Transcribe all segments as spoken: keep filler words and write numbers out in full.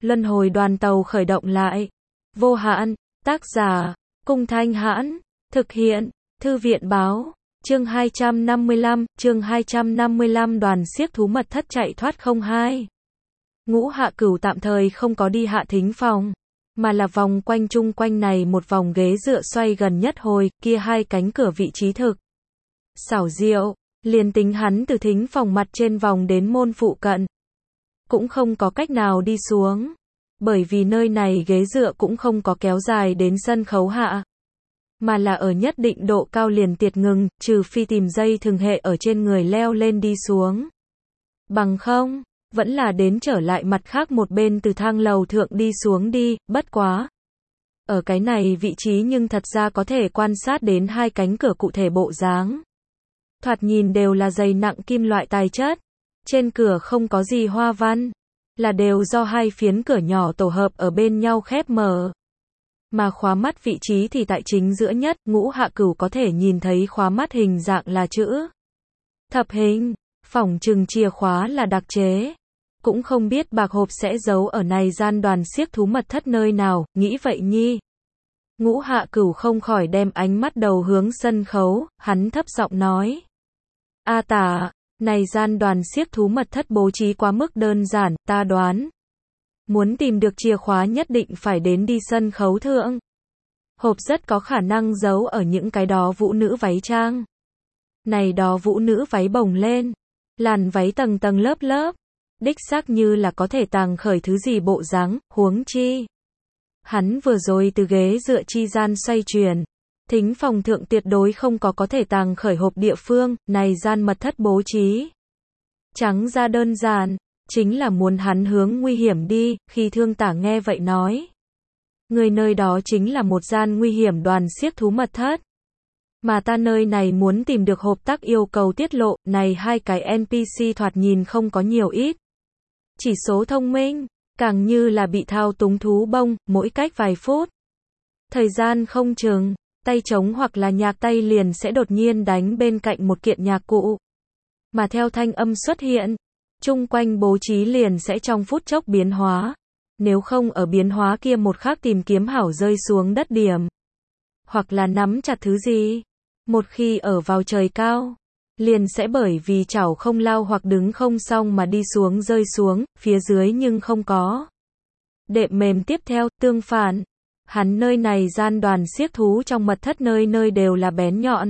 Luân hồi đoàn tàu khởi động lại. Vô hạn, tác giả, Cung Thanh Hãn, thực hiện, Thư viện báo, chương hai trăm năm mươi lăm, chương hai trăm năm mươi lăm đoàn xiếc thú mật thất chạy thoát không hai. Ngũ Hạ Cửu tạm thời không có đi Hạ Thính phòng, mà là vòng quanh chung quanh này một vòng ghế dựa xoay gần nhất hồi, kia hai cánh cửa vị trí thực. Xảo diệu, liền tính hắn từ thính phòng mặt trên vòng đến môn phụ cận. Cũng không có cách nào đi xuống. Bởi vì nơi này ghế dựa cũng không có kéo dài đến sân khấu hạ. Mà là ở nhất định độ cao liền tiệt ngừng, trừ phi tìm dây thừng hệ ở trên người leo lên đi xuống. Bằng không, vẫn là đến trở lại mặt khác một bên từ thang lầu thượng đi xuống đi, bất quá. Ở cái này vị trí nhưng thật ra có thể quan sát đến hai cánh cửa cụ thể bộ dáng. Thoạt nhìn đều là dày nặng kim loại tài chất. Trên cửa không có gì hoa văn. Là đều do hai phiến cửa nhỏ tổ hợp ở bên nhau khép mở. Mà khóa mắt vị trí thì tại chính giữa nhất, Ngũ Hạ Cửu có thể nhìn thấy khóa mắt hình dạng là chữ thập hình, phỏng chừng chìa khóa là đặc chế. Cũng không biết bạc hộp sẽ giấu ở này gian đoàn xiếc thú mật thất nơi nào, nghĩ vậy nhi. Ngũ Hạ Cửu không khỏi đem ánh mắt đầu hướng sân khấu, hắn thấp giọng nói. A tả, này gian đoàn xiếc thú mật thất bố trí quá mức đơn giản, ta đoán. Muốn tìm được chìa khóa nhất định phải đến đi sân khấu thượng. Hộp rất có khả năng giấu ở những cái đó vũ nữ váy trang. Này đó vũ nữ váy bồng lên. Làn váy tầng tầng lớp lớp. Đích xác như là có thể tàng khởi thứ gì bộ dáng, huống chi. Hắn vừa rồi từ ghế dựa chi gian xoay chuyển. Thính phòng thượng tuyệt đối không có có thể tàng khởi hộp địa phương, này gian mật thất bố trí. Trắng ra đơn giản, chính là muốn hắn hướng nguy hiểm đi, khi Thương Tả nghe vậy nói. Người nơi đó chính là một gian nguy hiểm đoàn xiếc thú mật thất. Mà ta nơi này muốn tìm được hộp tác yêu cầu tiết lộ, này hai cái en pê xê thoạt nhìn không có nhiều ít. Chỉ số thông minh, càng như là bị thao túng thú bông, mỗi cách vài phút. Thời gian không chừng. Tay trống hoặc là nhạc tay liền sẽ đột nhiên đánh bên cạnh một kiện nhạc cụ. Mà theo thanh âm xuất hiện, chung quanh bố trí liền sẽ trong phút chốc biến hóa. Nếu không ở biến hóa kia một khắc tìm kiếm hảo rơi xuống đất điểm. Hoặc là nắm chặt thứ gì. Một khi ở vào trời cao, liền sẽ bởi vì chảo không lao hoặc đứng không xong mà đi xuống rơi xuống, phía dưới nhưng không có. Đệm mềm tiếp theo, tương phản. Hắn nơi này gian đoàn xiếc thú trong mật thất nơi nơi đều là bén nhọn.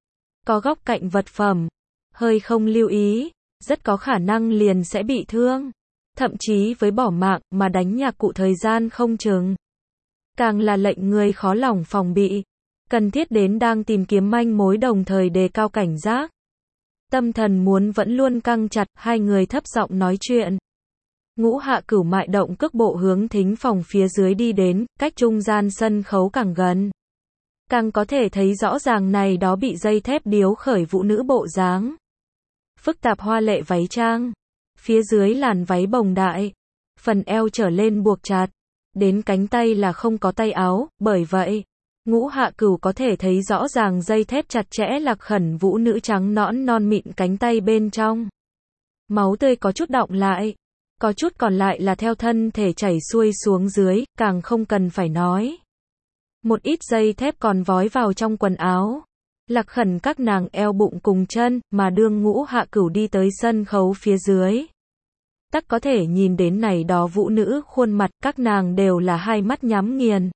Có góc cạnh vật phẩm. Hơi không lưu ý. Rất có khả năng liền sẽ bị thương. Thậm chí với bỏ mạng mà đánh nhạc cụ thời gian không chừng. Càng là lệnh người khó lòng phòng bị. Cần thiết đến đang tìm kiếm manh mối đồng thời đề cao cảnh giác. Tâm thần muốn vẫn luôn căng chặt, hai người thấp giọng nói chuyện. Ngũ Hạ Cửu mại động cước bộ hướng thính phòng phía dưới đi đến, cách trung gian sân khấu càng gần. Càng có thể thấy rõ ràng này đó bị dây thép điếu khởi vũ nữ bộ dáng. Phức tạp hoa lệ váy trang. Phía dưới làn váy bồng đại. Phần eo trở lên buộc chặt. Đến cánh tay là không có tay áo, bởi vậy. Ngũ Hạ Cửu có thể thấy rõ ràng dây thép chặt chẽ lạc khẩn vũ nữ trắng nõn non mịn cánh tay bên trong. Máu tươi có chút đọng lại. Có chút còn lại là theo thân thể chảy xuôi xuống dưới, càng không cần phải nói. Một ít dây thép còn vói vào trong quần áo. Lạc khẩn các nàng eo bụng cùng chân, mà đương Ngũ Hạ Cửu đi tới sân khấu phía dưới. Tắc có thể nhìn đến này đó vũ nữ khuôn mặt, các nàng đều là hai mắt nhắm nghiền.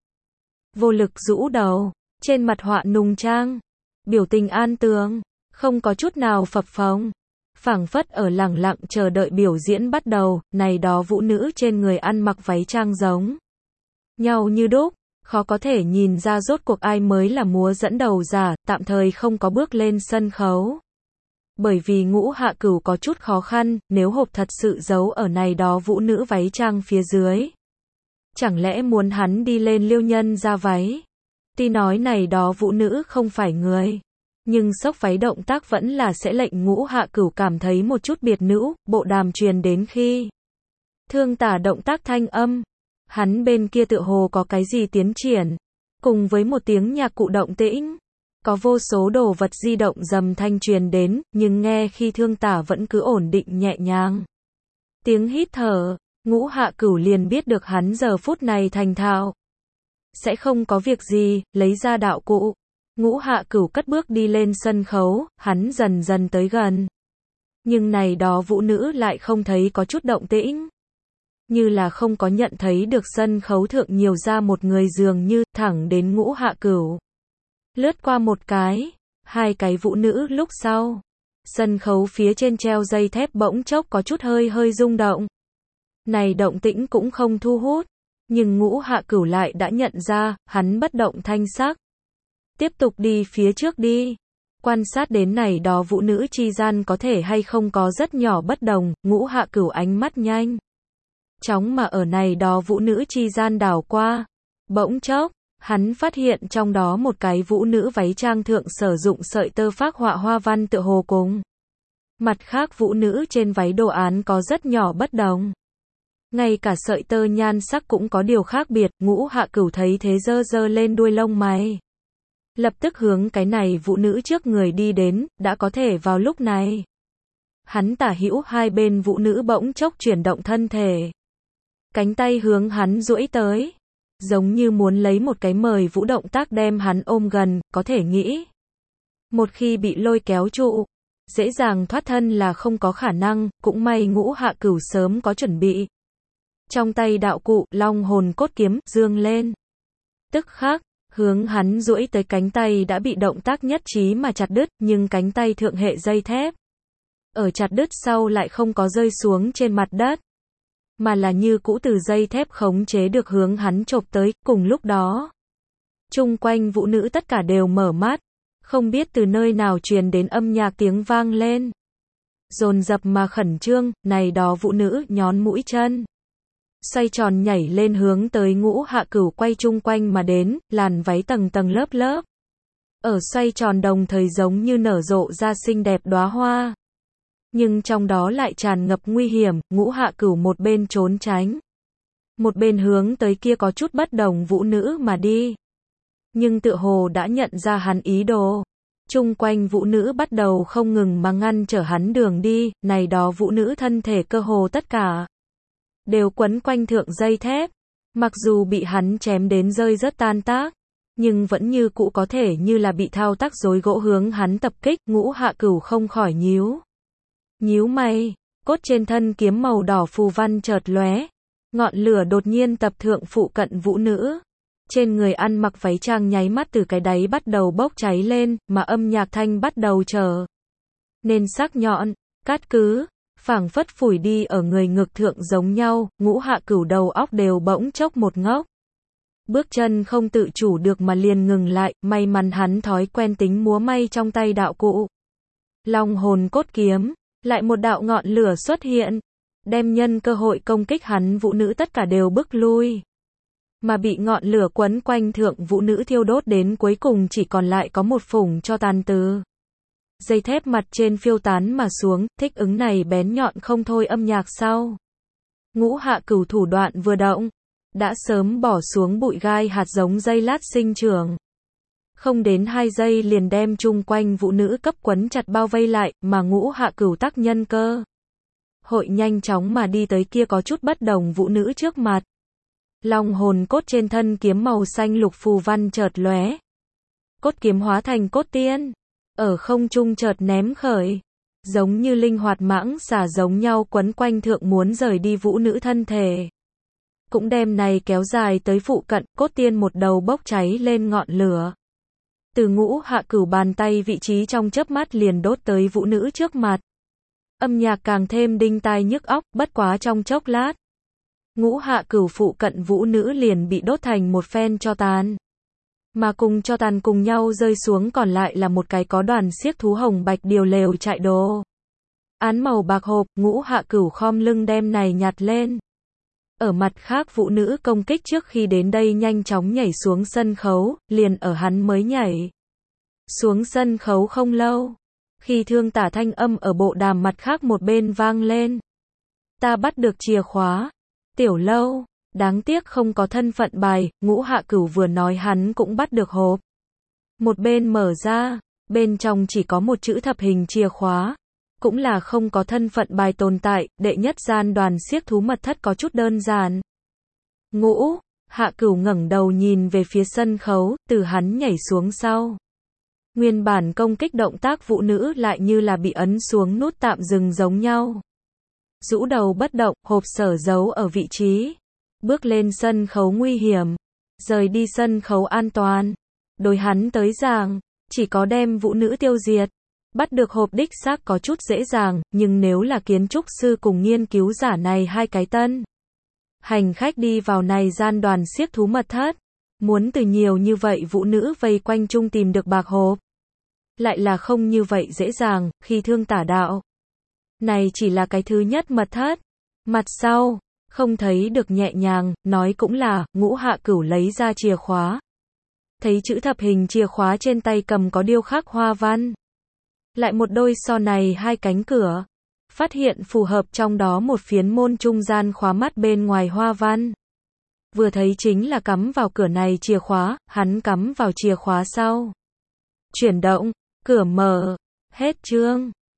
Vô lực rũ đầu, trên mặt họa nùng trang. Biểu tình an tường, không có chút nào phập phồng. Phảng phất ở lẳng lặng chờ đợi biểu diễn bắt đầu, này đó vũ nữ trên người ăn mặc váy trang giống nhau như đúc, khó có thể nhìn ra rốt cuộc ai mới là múa dẫn đầu giả, tạm thời không có bước lên sân khấu. Bởi vì Ngũ Hạ Cửu có chút khó khăn, nếu hộp thật sự giấu ở này đó vũ nữ váy trang phía dưới. Chẳng lẽ muốn hắn đi lên liêu nhân ra váy? Tuy nói này đó vũ nữ không phải người. Nhưng xốc váy động tác vẫn là sẽ lệnh Ngũ Hạ Cửu cảm thấy một chút biệt nữ, bộ đàm truyền đến khi Thương Tả động tác thanh âm. Hắn bên kia tựa hồ có cái gì tiến triển. Cùng với một tiếng nhạc cụ động tĩnh. Có vô số đồ vật di động dầm thanh truyền đến, nhưng nghe khi Thương Tả vẫn cứ ổn định nhẹ nhàng. Tiếng hít thở, Ngũ Hạ Cửu liền biết được hắn giờ phút này thành thạo. Sẽ không có việc gì, lấy ra đạo cụ. Ngũ Hạ Cửu cất bước đi lên sân khấu, hắn dần dần tới gần. Nhưng này đó vũ nữ lại không thấy có chút động tĩnh. Như là không có nhận thấy được sân khấu thượng nhiều ra một người dường như, thẳng đến Ngũ Hạ Cửu. Lướt qua một cái, hai cái vũ nữ lúc sau. Sân khấu phía trên treo dây thép bỗng chốc có chút hơi hơi rung động. Này động tĩnh cũng không thu hút. Nhưng Ngũ Hạ Cửu lại đã nhận ra, hắn bất động thanh sắc. Tiếp tục đi phía trước đi. Quan sát đến này đó vũ nữ chi gian có thể hay không có rất nhỏ bất đồng, Ngũ Hạ Cửu ánh mắt nhanh chóng mà ở này đó vũ nữ chi gian đảo qua. Bỗng chốc, hắn phát hiện trong đó một cái vũ nữ váy trang thượng sử dụng sợi tơ phác họa hoa văn tựa hồ cùng. Mặt khác vũ nữ trên váy đồ án có rất nhỏ bất đồng. Ngay cả sợi tơ nhan sắc cũng có điều khác biệt, Ngũ Hạ Cửu thấy thế giơ giơ lên đuôi lông mày. Lập tức hướng cái này vũ nữ trước người đi đến, đã có thể vào lúc này. Hắn tả hữu hai bên vũ nữ bỗng chốc chuyển động thân thể. Cánh tay hướng hắn duỗi tới. Giống như muốn lấy một cái mời vũ động tác đem hắn ôm gần, có thể nghĩ. Một khi bị lôi kéo trụ, dễ dàng thoát thân là không có khả năng, cũng may Ngũ Hạ Cửu sớm có chuẩn bị. Trong tay đạo cụ, long hồn cốt kiếm, dương lên. Tức khắc, hướng hắn duỗi tới cánh tay đã bị động tác nhất trí mà chặt đứt, nhưng cánh tay thượng hệ dây thép. Ở chặt đứt sau lại không có rơi xuống trên mặt đất. Mà là như cũ từ dây thép khống chế được hướng hắn chộp tới, cùng lúc đó. Chung quanh vũ nữ tất cả đều mở mắt. Không biết từ nơi nào truyền đến âm nhạc tiếng vang lên. Dồn dập mà khẩn trương, này đó vũ nữ nhón mũi chân. Xoay tròn nhảy lên hướng tới Ngũ Hạ Cửu quay chung quanh mà đến, làn váy tầng tầng lớp lớp. Ở xoay tròn đồng thời giống như nở rộ ra xinh đẹp đóa hoa. Nhưng trong đó lại tràn ngập nguy hiểm, Ngũ Hạ Cửu một bên trốn tránh. Một bên hướng tới kia có chút bất đồng vũ nữ mà đi. Nhưng tựa hồ đã nhận ra hắn ý đồ. Chung quanh vũ nữ bắt đầu không ngừng mà ngăn trở hắn đường đi, này đó vũ nữ thân thể cơ hồ tất cả. Đều quấn quanh thượng dây thép. Mặc dù bị hắn chém đến rơi rất tan tác. Nhưng vẫn như cũ có thể như là bị thao tác rối gỗ hướng hắn tập kích, Ngũ Hạ Cửu không khỏi nhíu. Nhíu mày, cốt trên thân kiếm màu đỏ phù văn chợt lóe. Ngọn lửa đột nhiên tập thượng phụ cận vũ nữ. Trên người ăn mặc váy trang nháy mắt từ cái đáy bắt đầu bốc cháy lên, mà âm nhạc thanh bắt đầu trở nên sắc nhọn, cát cứ, phảng phất phủi đi ở người ngực thượng giống nhau, Ngũ Hạ Cửu đầu óc đều bỗng chốc một ngốc. Bước chân không tự chủ được mà liền ngừng lại, may mắn hắn thói quen tính múa may trong tay đạo cụ. Long hồn cốt kiếm, lại một đạo ngọn lửa xuất hiện, đem nhân cơ hội công kích hắn vũ nữ tất cả đều bức lui. Mà bị ngọn lửa quấn quanh thượng vũ nữ thiêu đốt đến cuối cùng chỉ còn lại có một phủng cho tàn từ. Dây thép mặt trên phiêu tán mà xuống, thích ứng này bén nhọn không thôi âm nhạc sau. Ngũ Hạ Cửu thủ đoạn vừa động, đã sớm bỏ xuống bụi gai hạt giống dây lát sinh trưởng. Không đến hai giây liền đem chung quanh vũ nữ cấp quấn chặt bao vây lại, mà Ngũ Hạ Cửu tác nhân cơ. Hội nhanh chóng mà đi tới kia có chút bất đồng vũ nữ trước mặt. Long hồn cốt trên thân kiếm màu xanh lục phù văn chợt lóe. Cốt kiếm hóa thành cốt tiên. Ở không trung chợt ném khởi. Giống như linh hoạt mãng xà giống nhau quấn quanh thượng muốn rời đi vũ nữ thân thể. Cũng đem này kéo dài tới phụ cận, cốt tiên một đầu bốc cháy lên ngọn lửa. Từ Ngũ Hạ Cửu bàn tay vị trí trong chớp mắt liền đốt tới vũ nữ trước mặt. Âm nhạc càng thêm đinh tai nhức óc, bất quá trong chốc lát. Ngũ Hạ Cửu phụ cận vũ nữ liền bị đốt thành một phen tro tàn. Mà cùng cho tàn cùng nhau rơi xuống còn lại là một cái có đoàn xiếc thú hồng bạch điều lều chạy đồ. Án màu bạc hộp, Ngũ Hạ Cửu khom lưng đem này nhặt lên. Ở mặt khác vũ nữ công kích trước khi đến đây nhanh chóng nhảy xuống sân khấu, liền ở hắn mới nhảy. Xuống sân khấu không lâu. Khi thương tả thanh âm ở bộ đàm mặt khác một bên vang lên. Ta bắt được chìa khóa. Tiểu Lâu, đáng tiếc không có thân phận bài, Ngũ Hạ Cửu vừa nói hắn cũng bắt được hộp. Một bên mở ra, bên trong chỉ có một chữ thập hình chìa khóa. cũng là không có thân phận bài tồn tại, đệ nhất gian đoàn xiếc thú mật thất có chút đơn giản. Ngũ, Hạ Cửu ngẩng đầu nhìn về phía sân khấu, từ hắn nhảy xuống sau. Nguyên bản công kích động tác vũ nữ lại như là bị ấn xuống nút tạm dừng giống nhau. Rũ đầu bất động, hộp sở giấu ở vị trí. Bước lên sân khấu nguy hiểm. Rời đi sân khấu an toàn. Đối hắn tới giảng, chỉ có đem vũ nữ tiêu diệt. Bắt được hộp đích xác có chút dễ dàng, nhưng nếu là kiến trúc sư cùng nghiên cứu giả này hai cái tân hành khách đi vào này gian đoàn xiếc thú mật thất, muốn từ nhiều như vậy vũ nữ vây quanh chung tìm được bạc hộp, lại là không như vậy dễ dàng, khi thương tả đạo. Này chỉ là cái thứ nhất mật thất, mặt sau, không thấy được nhẹ nhàng, nói cũng là, Ngũ Hạ Cửu lấy ra chìa khóa. Thấy chữ thập hình chìa khóa trên tay cầm có điêu khắc hoa văn. Lại một đôi so này hai cánh cửa. Phát hiện phù hợp trong đó một phiến môn trung gian khóa mắt bên ngoài hoa văn. Vừa thấy chính là cắm vào cửa này chìa khóa, hắn cắm vào chìa khóa sau. Chuyển động, cửa mở, hết chương.